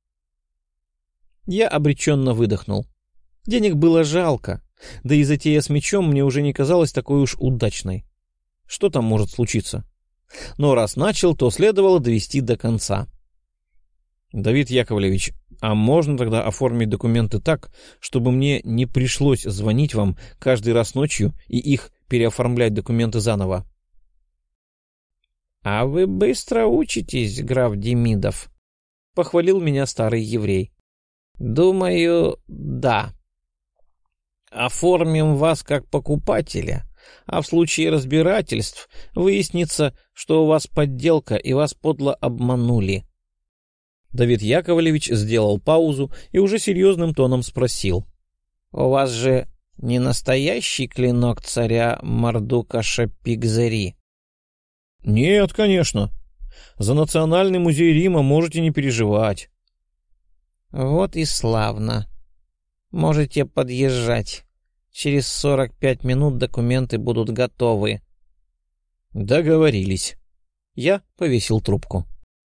[SPEAKER 1] Я обреченно выдохнул. Денег было жалко, да и затея с мечом мне уже не казалась такой уж удачной. Что там может случиться? Но раз начал, то следовало довести до конца. Давид Яковлевич, а можно тогда оформить документы так, чтобы мне не пришлось звонить вам каждый раз ночью и их переоформлять документы заново?
[SPEAKER 4] — А вы быстро учитесь, граф Демидов, — похвалил меня старый еврей. — Думаю, да. Оформим вас как покупателя, а в случае разбирательств выяснится, что у вас подделка и вас подло обманули.
[SPEAKER 1] Давид Яковлевич сделал паузу и уже серьезным тоном спросил.
[SPEAKER 4] — У вас же не настоящий клинок царя Мардука Шапик-Зери?
[SPEAKER 1] — Нет, конечно. За Национальный музей Рима можете не переживать.
[SPEAKER 4] — Вот и славно. Можете подъезжать. Через сорок пять минут документы будут готовы.
[SPEAKER 1] Договорились. Я повесил трубку.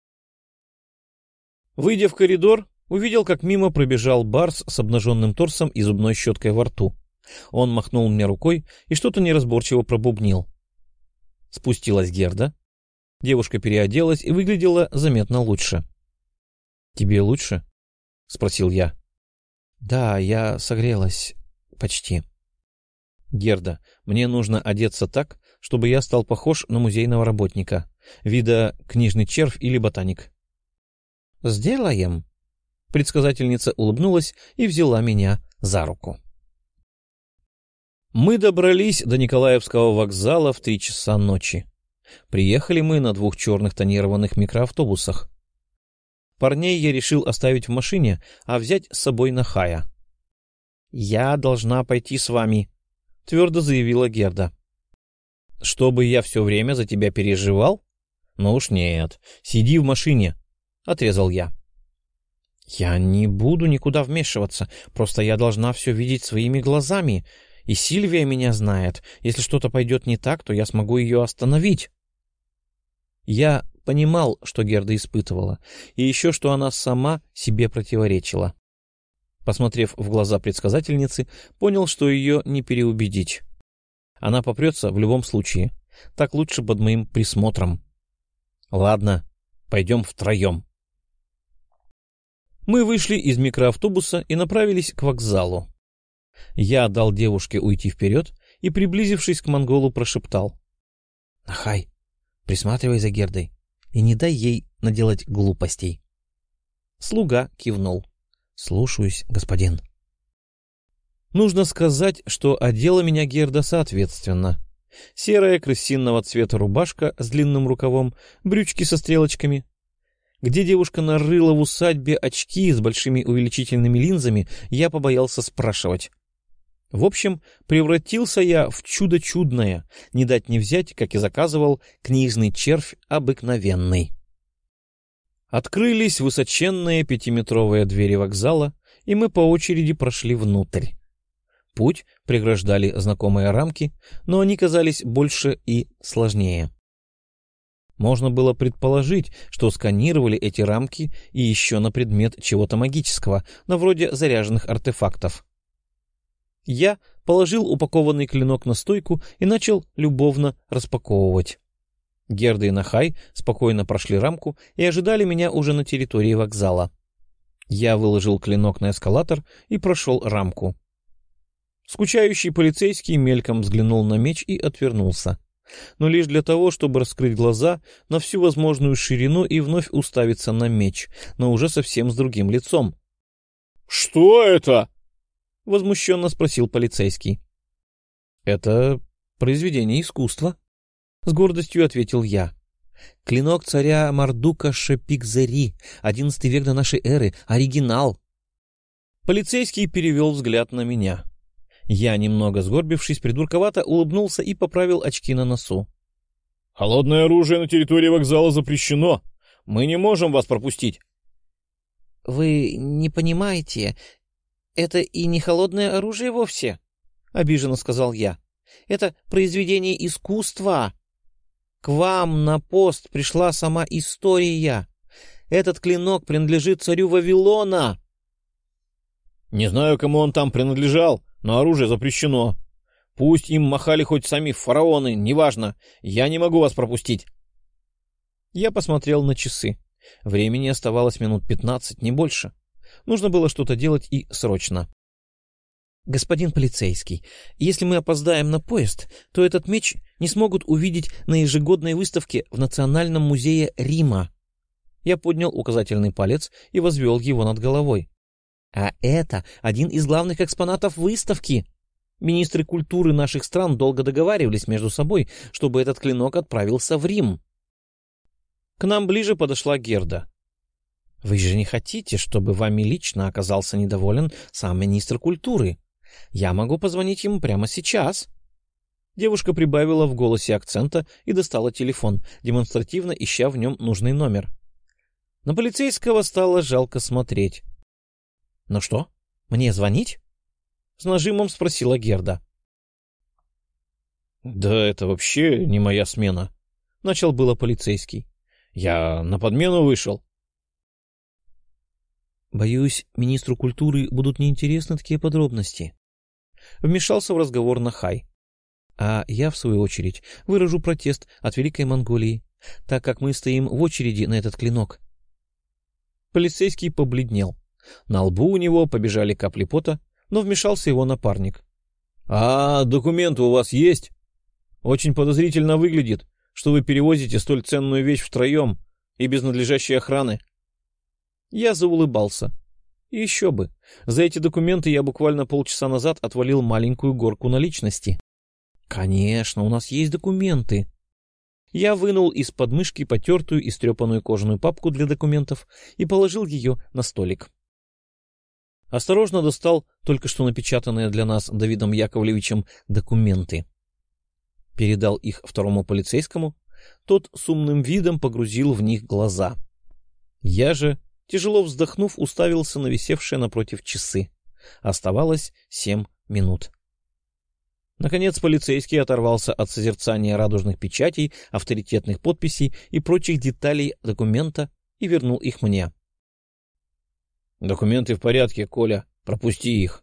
[SPEAKER 1] Выйдя в коридор, увидел, как мимо пробежал барс с обнаженным торсом и зубной щеткой во рту. Он махнул мне рукой и что-то неразборчиво пробубнил. Спустилась Герда. Девушка переоделась и выглядела заметно лучше. — Тебе лучше? — спросил я. — Да, я согрелась. Почти. — Герда, мне нужно одеться так, чтобы я стал похож на музейного работника, вида книжный червь или ботаник. — Сделаем. Предсказательница улыбнулась и взяла меня за руку. Мы добрались до Николаевского вокзала в три часа ночи. Приехали мы на двух черных тонированных микроавтобусах. Парней я решил оставить в машине, а взять с собой Нахая. — Я должна пойти с вами, — твердо заявила Герда. — Чтобы я все время за тебя переживал? Ну уж нет, сиди в машине, — отрезал я. — Я не буду никуда вмешиваться, просто я должна все видеть своими глазами, и Сильвия меня знает. Если что-то пойдет не так, то я смогу ее остановить. Я понимал, что Герда испытывала, и еще, что она сама себе противоречила. Посмотрев в глаза предсказательницы, понял, что ее не переубедить. Она попрется в любом случае. Так лучше под моим присмотром. Ладно, пойдем втроем. Мы вышли из микроавтобуса и направились к вокзалу. Я дал девушке уйти вперед и, приблизившись к монголу, прошептал. — Нахай, присматривай за Гердой и не дай ей наделать глупостей. Слуга кивнул. — Слушаюсь, господин. Нужно сказать, что одела меня Герда соответственно. Серая крысиного цвета рубашка с длинным рукавом, брючки со стрелочками. Где девушка нарыла в усадьбе очки с большими увеличительными линзами, я побоялся спрашивать. В общем, превратился я в чудо чудное, не дать не взять, как и заказывал, книжный червь обыкновенный. Открылись высоченные пятиметровые двери вокзала, и мы по очереди прошли внутрь. Путь преграждали знакомые рамки, но они казались больше и сложнее. Можно было предположить, что сканировали эти рамки и еще на предмет чего-то магического, на вроде заряженных артефактов. Я положил упакованный клинок на стойку и начал любовно распаковывать. Герда и Нахай спокойно прошли рамку и ожидали меня уже на территории вокзала. Я выложил клинок на эскалатор и прошел рамку. Скучающий полицейский мельком взглянул на меч и отвернулся, но лишь для того, чтобы раскрыть глаза на всю возможную ширину и вновь уставиться на меч, но уже совсем с другим лицом.
[SPEAKER 2] — Что это?
[SPEAKER 1] — возмущенно спросил полицейский. — Это произведение искусства, — с гордостью ответил я. — Клинок царя Мардука Шепикзери, одиннадцатый век до нашей эры, оригинал. Полицейский перевел взгляд на меня. Я, немного сгорбившись, придурковато улыбнулся и поправил очки на носу.
[SPEAKER 2] — Холодное оружие на территории вокзала запрещено. Мы не можем вас пропустить.
[SPEAKER 4] — Вы не понимаете, это и не холодное оружие вовсе, — обиженно сказал я. — Это произведение искусства. К вам на пост пришла сама история. Этот клинок принадлежит царю Вавилона.
[SPEAKER 2] — Не знаю, кому он там принадлежал, но оружие запрещено. Пусть им махали хоть сами фараоны, неважно, я не могу вас пропустить.
[SPEAKER 1] Я посмотрел на часы. Времени оставалось минут пятнадцать, не больше. Нужно было что-то делать и срочно. — Господин полицейский, если мы опоздаем на поезд, то этот меч не смогут увидеть на ежегодной выставке в Национальном музее Рима. Я поднял указательный палец и возвел его над головой. А это один из главных экспонатов выставки. Министры культуры наших стран долго договаривались между собой, чтобы этот клинок отправился в Рим. К нам ближе подошла Герда. — Вы же не хотите, чтобы вами лично оказался недоволен сам министр культуры? Я могу позвонить ему прямо сейчас. Девушка прибавила в голосе акцента и достала телефон, демонстративно ища в нем нужный номер. На полицейского стало жалко смотреть. — Ну что, мне звонить? — с нажимом спросила Герда. —
[SPEAKER 2] Да это вообще не моя смена, — начал было полицейский. — Я на подмену вышел.
[SPEAKER 1] — Боюсь, министру культуры будут неинтересны такие подробности. Вмешался в разговор Нахай. А я, в свою очередь, выражу протест от Великой Монголии, так как мы стоим в очереди на этот клинок. Полицейский побледнел. На лбу у него побежали капли пота, но вмешался его напарник.
[SPEAKER 2] — А документы у вас есть? Очень подозрительно выглядит, что вы перевозите столь ценную вещь втроем и без надлежащей охраны.
[SPEAKER 1] Я заулыбался. Еще бы. За эти документы я буквально полчаса назад отвалил маленькую горку наличности. Конечно, у нас есть документы. Я вынул из подмышки потертую и стрепанную кожаную папку для документов и положил ее на столик. Осторожно достал только что напечатанные для нас Давидом Яковлевичем документы. Передал их второму полицейскому, тот с умным видом погрузил в них глаза. Я же, тяжело вздохнув, уставился на висевшие напротив часы. Оставалось семь минут. Наконец полицейский оторвался от созерцания радужных печатей, авторитетных подписей и прочих деталей документа и вернул их мне.
[SPEAKER 2] — Документы в порядке, Коля. Пропусти их.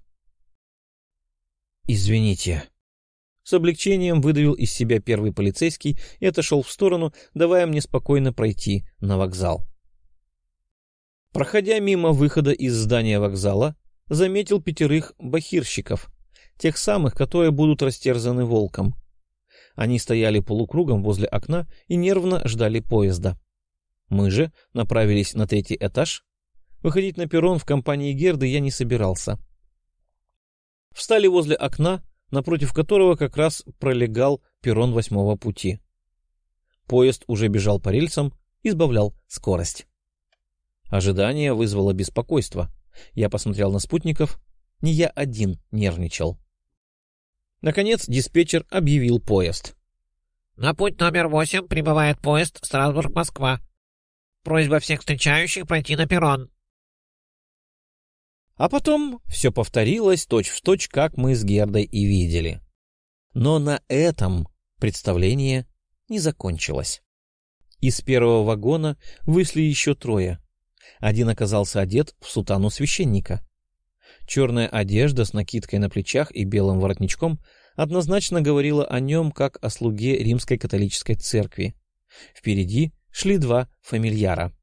[SPEAKER 1] — Извините. С облегчением выдавил из себя первый полицейский и отошел в сторону, давая мне спокойно пройти на вокзал. Проходя мимо выхода из здания вокзала, заметил пятерых бахирщиков, тех самых, которые будут растерзаны волком. Они стояли полукругом возле окна и нервно ждали поезда. Мы же направились на третий этаж. Выходить на перрон в компании Герды я не собирался. Встали возле окна, напротив которого как раз пролегал перрон восьмого пути. Поезд уже бежал по рельсам и сбавлял скорость. Ожидание вызвало беспокойство. Я посмотрел на спутников. Не я один нервничал. Наконец диспетчер объявил поезд.
[SPEAKER 6] — На путь номер восемь прибывает поезд Страсбург-Москва. Просьба всех встречающих пройти на перрон.
[SPEAKER 3] А потом все повторилось точь-в-точь, как мы с Гердой и видели. Но на этом представление не закончилось. Из первого вагона вышли еще трое. Один оказался одет в сутану священника. Черная одежда с накидкой на плечах и белым воротничком однозначно говорила о нем как о слуге Римской католической церкви. Впереди шли два фамильяра.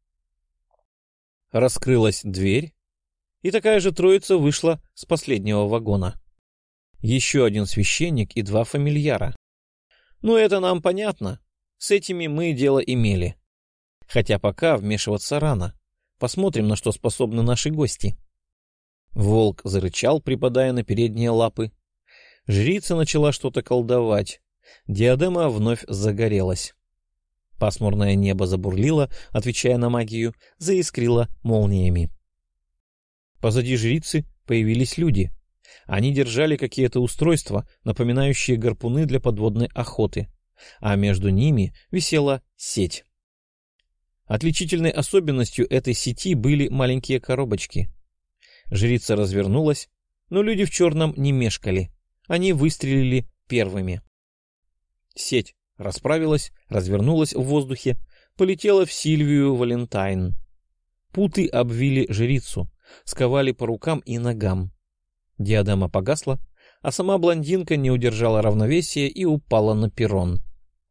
[SPEAKER 3] Раскрылась дверь, и такая же троица вышла с последнего вагона. Еще один священник и два фамильяра. Ну, это нам понятно. С этими мы дело имели. Хотя пока вмешиваться рано. Посмотрим, на что способны наши гости. Волк зарычал, припадая на передние лапы. Жрица начала что-то колдовать. Диадема вновь загорелась. Пасмурное небо забурлило, отвечая на магию, заискрило молниями. Позади жрицы появились люди. Они держали какие-то устройства, напоминающие гарпуны для подводной охоты, а между ними висела сеть. Отличительной особенностью этой сети были маленькие коробочки. Жрица развернулась, но люди в черном не мешкали. Они выстрелили первыми. Сеть расправилась, развернулась в воздухе, полетела в Сильвию Валентайн. Путы обвили жрицу, сковали по рукам и ногам. Диадема погасла, а сама блондинка не удержала равновесия и упала на перрон.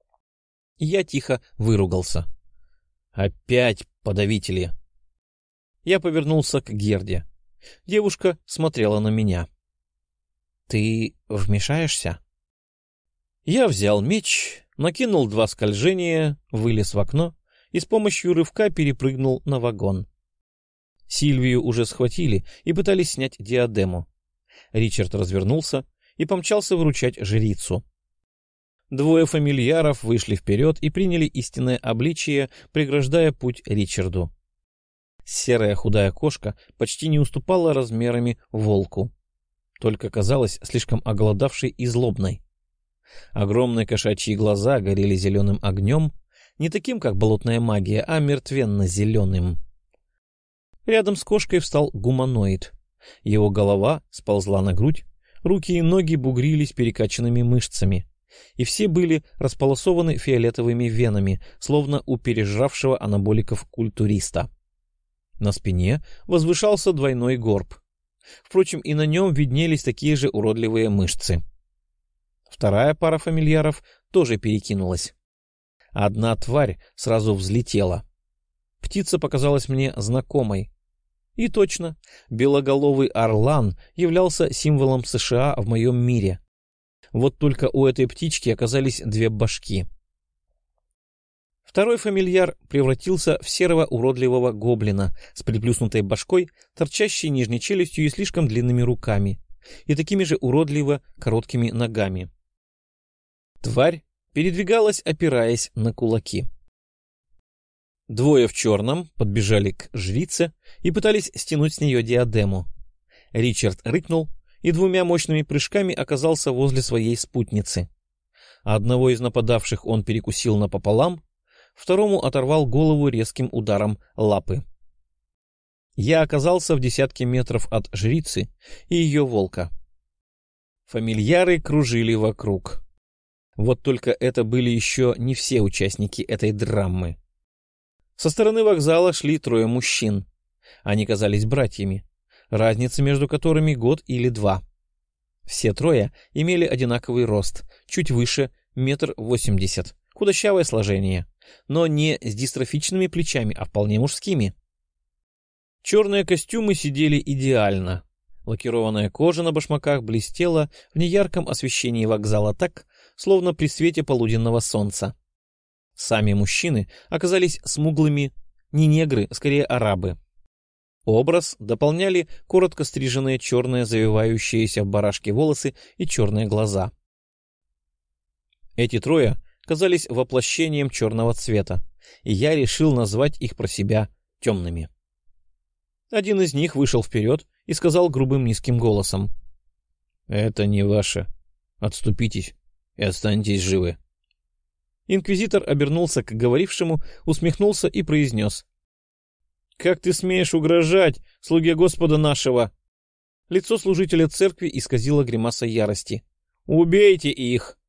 [SPEAKER 3] Я тихо выругался. Опять подавители. Я повернулся к Герде. Девушка смотрела на меня. — Ты вмешаешься? Я взял меч, накинул два скольжения, вылез в окно и с помощью рывка перепрыгнул на вагон. Сильвию уже схватили и пытались снять диадему. Ричард развернулся и помчался выручать жрицу. Двое фамильяров вышли вперед и приняли истинное обличие, преграждая путь Ричарду. Серая худая кошка почти не уступала размерами волку, только казалась слишком оголодавшей и злобной. Огромные кошачьи глаза горели зеленым огнем, не таким, как болотная магия, а мертвенно-зеленым. Рядом с кошкой встал гуманоид. Его голова сползла на грудь, руки и ноги бугрились перекачанными мышцами, и все были располосованы фиолетовыми венами, словно у пережравшего анаболиков культуриста. На спине возвышался двойной горб. Впрочем, и на нем виднелись такие же уродливые мышцы. Вторая пара фамильяров тоже перекинулась. Одна тварь сразу взлетела. Птица показалась мне знакомой. И точно, белоголовый орлан являлся символом США в моем мире. Вот только у этой птички оказались две башки. Второй фамильяр превратился в серого уродливого гоблина с приплюснутой башкой, торчащей нижней челюстью и слишком длинными руками, и такими же уродливо короткими ногами. Тварь передвигалась, опираясь на кулаки. Двое в черном подбежали к жрице и пытались стянуть с нее диадему. Ричард рыкнул и двумя мощными прыжками оказался возле своей спутницы. Одного из нападавших он перекусил напополам, второму оторвал голову резким ударом лапы. Я оказался в десятке метров от жрицы и ее волка. Фамильяры кружили вокруг. Вот только это были еще не все участники этой драмы. Со стороны вокзала шли трое мужчин. Они казались братьями, разница между которыми год или два. Все трое имели одинаковый рост, чуть выше метр восемьдесят, худощавое сложение, но не с дистрофичными плечами, а вполне мужскими. Черные костюмы сидели идеально. Лакированная кожа на башмаках блестела в неярком освещении вокзала так, словно при свете полуденного солнца. Сами мужчины оказались смуглыми, не негры, скорее арабы. Образ дополняли коротко стриженные черные завивающиеся в барашки волосы и черные глаза. Эти трое казались воплощением черного цвета, и я решил назвать их про себя темными. Один из них вышел вперед и сказал грубым низким голосом: «Это не ваше. Отступитесь и останьтесь живы». Инквизитор обернулся к говорившему, усмехнулся и произнес: «Как ты смеешь угрожать слуге Господа нашего?
[SPEAKER 2] Лицо служителя церкви исказило гримаса ярости. «Убейте их!»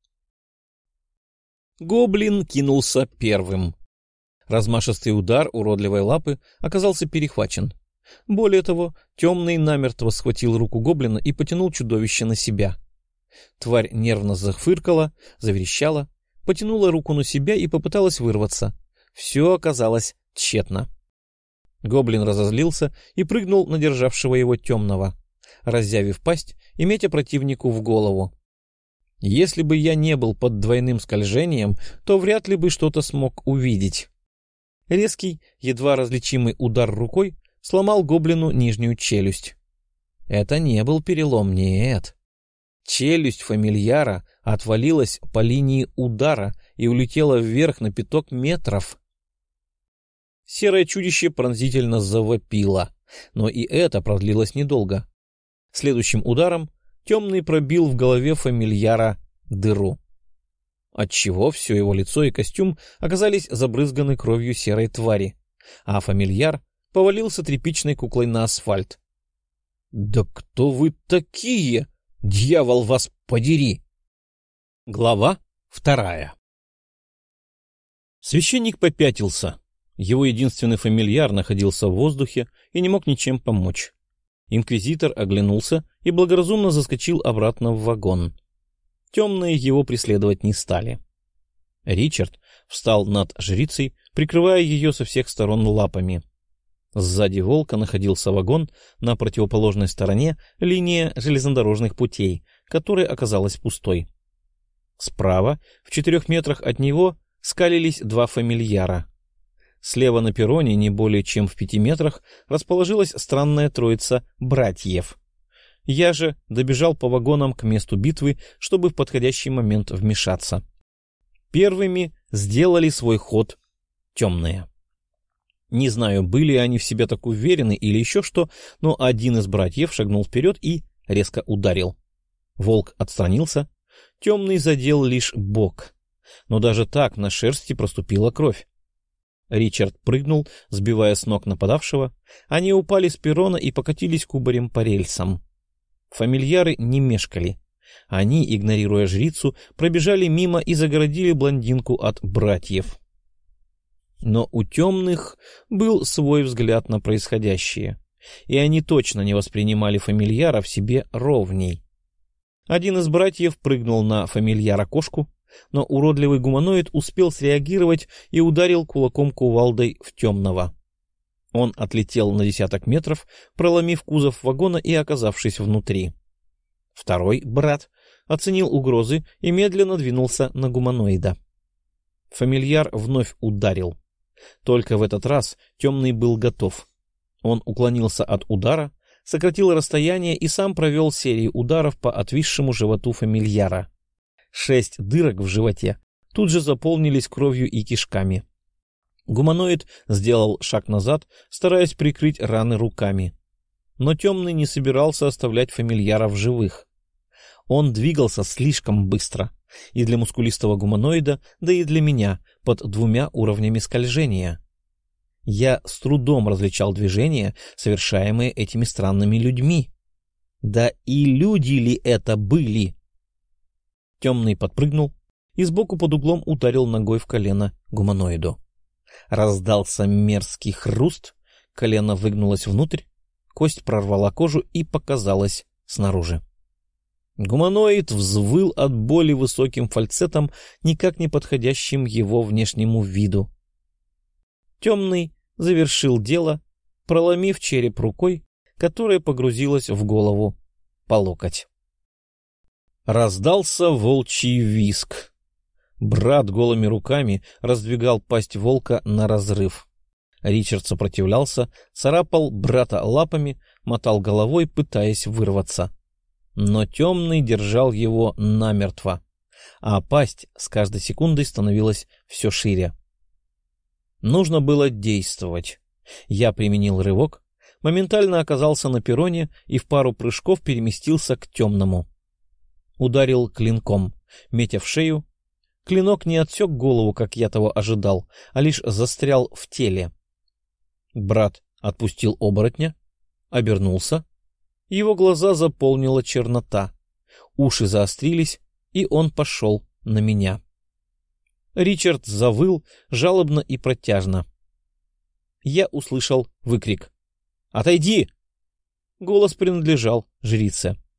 [SPEAKER 2] Гоблин кинулся первым. Размашистый удар уродливой лапы оказался перехвачен. Более того, темный намертво схватил руку гоблина и потянул чудовище на себя. Тварь нервно зафыркала, заверещала, потянула руку на себя и попыталась вырваться. Все оказалось тщетно. Гоблин разозлился и прыгнул на державшего его темного, разъявив пасть и метя противнику в голову. Если бы я не был под двойным скольжением, то вряд ли бы что-то смог увидеть. Резкий, едва различимый удар рукой сломал гоблину нижнюю челюсть. Это не был перелом, нет. Челюсть фамильяра отвалилась по линии удара и улетела вверх на пяток метров. Серое чудище пронзительно завопило, но и это продлилось недолго. Следующим ударом темный пробил в голове фамильяра дыру, отчего все его лицо и костюм оказались забрызганы кровью серой твари, а фамильяр повалился тряпичной куклой на асфальт. «Да кто вы такие? Дьявол вас подери!» Глава вторая. Священник попятился. Его единственный фамильяр находился в воздухе и не мог ничем помочь. Инквизитор оглянулся и благоразумно заскочил обратно в вагон. Темные его преследовать не стали. Ричард встал над жрицей, прикрывая ее со всех сторон лапами. Сзади волка находился вагон, на противоположной стороне линия железнодорожных путей, которая оказалась пустой. Справа, в четырех метрах от него, скалились два фамильяра. Слева на перроне, не более чем в пяти метрах, расположилась странная троица братьев. Я же добежал по вагонам к месту битвы, чтобы в подходящий момент вмешаться. Первыми сделали свой ход темные. Не знаю, были они в себе так уверены или еще что, но один из братьев шагнул вперед и резко ударил. Волк отстранился, темный задел лишь бок, но даже так на шерсти проступила кровь. Ричард прыгнул, сбивая с ног нападавшего. Они упали с перрона и покатились кубарем по рельсам. Фамильяры не мешкали. Они, игнорируя жрицу, пробежали мимо и загородили блондинку от братьев. Но у темных был свой взгляд на происходящее, и они точно не воспринимали фамильяра в себе ровней. Один из братьев прыгнул на фамильяра-кошку, но уродливый гуманоид успел среагировать и ударил кулаком кувалдой в темного. Он отлетел на десяток метров, проломив кузов вагона и оказавшись внутри. Второй брат оценил угрозы и медленно двинулся на гуманоида. Фамильяр вновь ударил. Только в этот раз темный был готов. Он уклонился от удара, сократил расстояние и сам провел серию ударов по отвисшему животу фамильяра. Шесть дырок в животе тут же заполнились кровью и кишками. Гуманоид сделал шаг назад, стараясь прикрыть раны руками. Но темный не собирался оставлять фамильяра в живых. Он двигался слишком быстро, и для мускулистого гуманоида, да и для меня, под двумя уровнями скольжения. Я с трудом различал движения, совершаемые этими странными людьми. Да и люди ли это были? Темный подпрыгнул и сбоку под углом ударил ногой в колено гуманоиду. Раздался мерзкий хруст, колено выгнулось внутрь, кость прорвала кожу и показалась снаружи. Гуманоид взвыл от боли высоким фальцетом, никак не подходящим его внешнему виду. Темный завершил дело, проломив череп рукой, которая погрузилась в голову по локоть. Раздался волчий визг. Брат голыми руками раздвигал пасть волка на разрыв. Ричард сопротивлялся, царапал брата лапами, мотал головой, пытаясь вырваться. Но темный держал его намертво, а пасть с каждой секундой становилась все шире. Нужно было действовать. Я применил рывок, моментально оказался на перроне и в пару прыжков переместился к темному. Ударил клинком, метя в шею. Клинок не отсек голову, как я того ожидал, а лишь застрял в теле. Брат отпустил оборотня, обернулся Его глаза заполнила чернота. Уши заострились, и он пошел на меня. Ричард завыл жалобно и протяжно. Я услышал выкрик. «Отойди!» Голос принадлежал жрице.